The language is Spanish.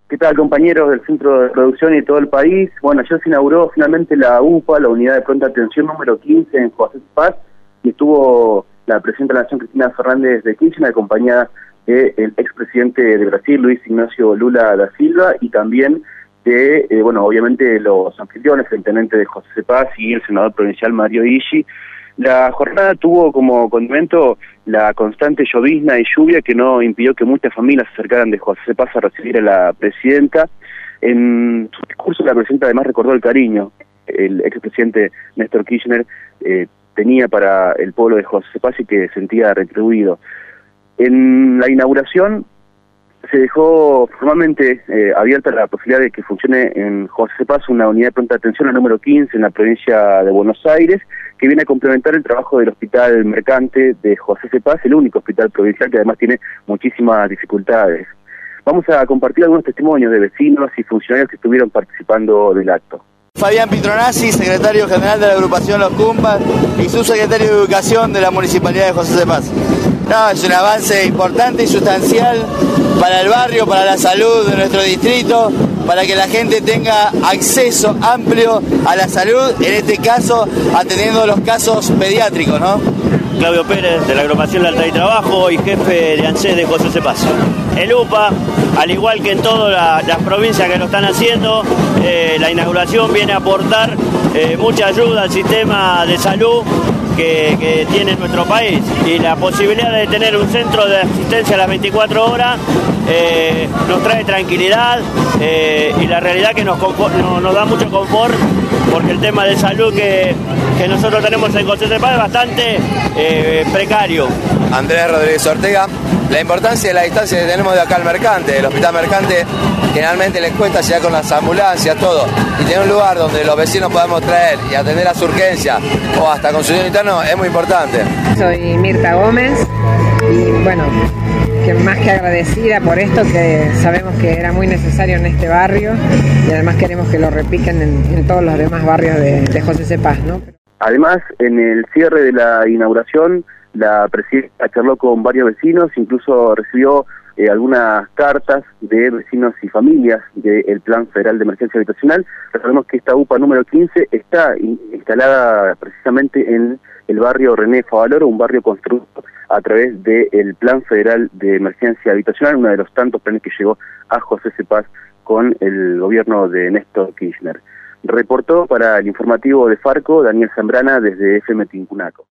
¿Qué tal, compañeros del Centro de Producción y todo el país? Bueno, ayer se inauguró finalmente la UPA, la Unidad de Pronta Atención número 15 en José Paz, y estuvo la presidenta de la Nación, Cristina Fernández de Kirchner, acompañada del expresidente de Brasil, Luis Ignacio Lula da Silva, y también de, obviamente los anfitriones, el intendente de José Paz y el senador provincial Mario Ishi. La jornada tuvo como condimento la constante llovizna y lluvia que no impidió que muchas familias se acercaran de José Paz a recibir a la presidenta. En su discurso la presidenta además recordó el cariño el expresidente Néstor Kirchner tenía para el pueblo de José Paz y que sentía retribuido. En la inauguración se dejó formalmente abierta la posibilidad de que funcione en José Paz una unidad de pronta atención, la número 15 en la provincia de Buenos Aires, que viene a complementar el trabajo del Hospital Mercante de José Paz, el único hospital provincial que además tiene muchísimas dificultades. Vamos a compartir algunos testimonios de vecinos y funcionarios que estuvieron participando del acto. Fabián Pitronazzi, secretario general de la agrupación Los Cumpas y subsecretario de Educación de la Municipalidad de José Paz. Es un avance importante y sustancial para el barrio, para la salud de nuestro distrito, para que la gente tenga acceso amplio a la salud, en este caso atendiendo los casos pediátricos, ¿no? Claudio Pérez, de la agrupación Lealtad y Trabajo y jefe de ANSES de José Paz. El UPA, al igual que en todas las provincias que lo están haciendo, la inauguración viene a aportar mucha ayuda al sistema de salud que tiene nuestro país, y la posibilidad de tener un centro de asistencia a las 24 horas nos trae tranquilidad y la realidad que nos da mucho confort, porque el tema de salud que nosotros tenemos en José Paz es bastante precario. Andrés Rodríguez Ortega. La importancia de la distancia que tenemos de acá al Mercante, el Hospital Mercante, generalmente les cuesta llegar con las ambulancias, todo, y tener un lugar donde los vecinos podamos traer y atender a su urgencia o hasta consultorio interno es muy importante. Soy Mirta Gómez y bueno, que más que agradecida por esto, que sabemos que era muy necesario en este barrio y además queremos que lo repiquen en todos los demás barrios de José Paz, ¿no? Además, en el cierre de la inauguración, la presidenta charló con varios vecinos, incluso recibió algunas cartas de vecinos y familias del Plan Federal de Emergencia Habitacional. Recordemos que esta UPA número 15 está instalada precisamente en el barrio René Favaloro, un barrio construido a través del Plan Federal de Emergencia Habitacional, uno de los tantos planes que llegó a José Paz con el gobierno de Néstor Kirchner. Reportó para el informativo de Farco Daniel Zambrana desde FM Tincunaco.